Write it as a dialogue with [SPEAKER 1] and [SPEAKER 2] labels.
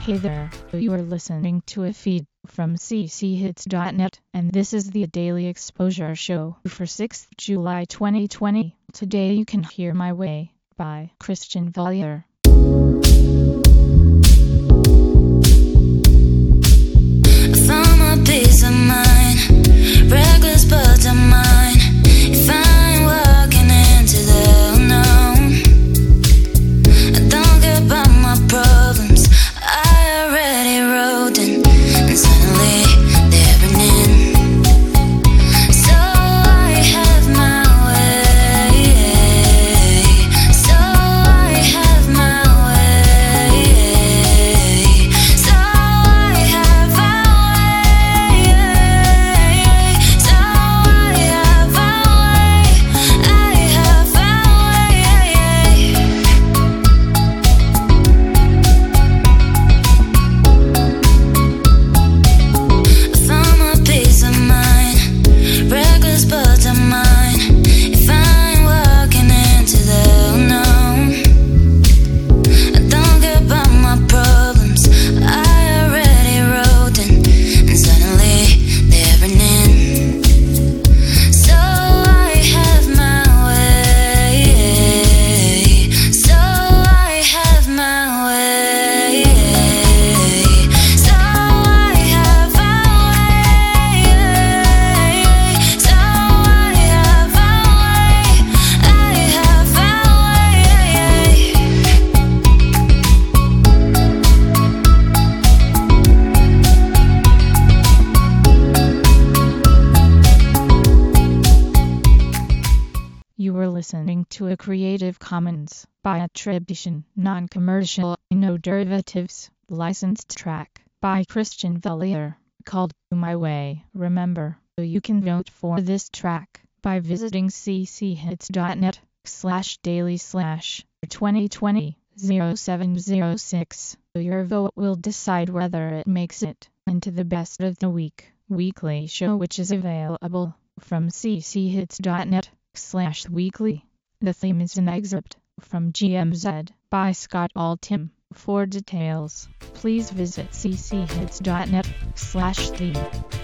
[SPEAKER 1] Hey there, you are listening to a feed from cchits.net, and this is the Daily Exposure Show for 6th July 2020. Today you can hear My Way by Christian Valier.
[SPEAKER 2] I found my peace of mind, reckless but I'm mine. If I ain't walking into the unknown, I don't care about my problems, I already wrote them, and suddenly they're running. So I have my way, so I have my way, so I have my way, so I have my way, I have my way. I found my peace of mind, reckless but I'm mine. If I ain't walking into the unknown, I don't care about my problems, I already wrote them, and suddenly they're running. So I have my way, so I have my way, so I have my way, so I have my way, I have my way.
[SPEAKER 1] You were listening to a Creative Commons by attribution, non-commercial, no derivatives, licensed track by Christian Valier, called My Way. Remember, you can vote for this track by visiting cchits.net/daily/2020-0706. Your vote will decide whether it makes it into the Best of the Week weekly show, which is available from cchits.net/weekly. The theme is an excerpt from GMZ by Scott Altham. For details, please visit cchits.net/theme.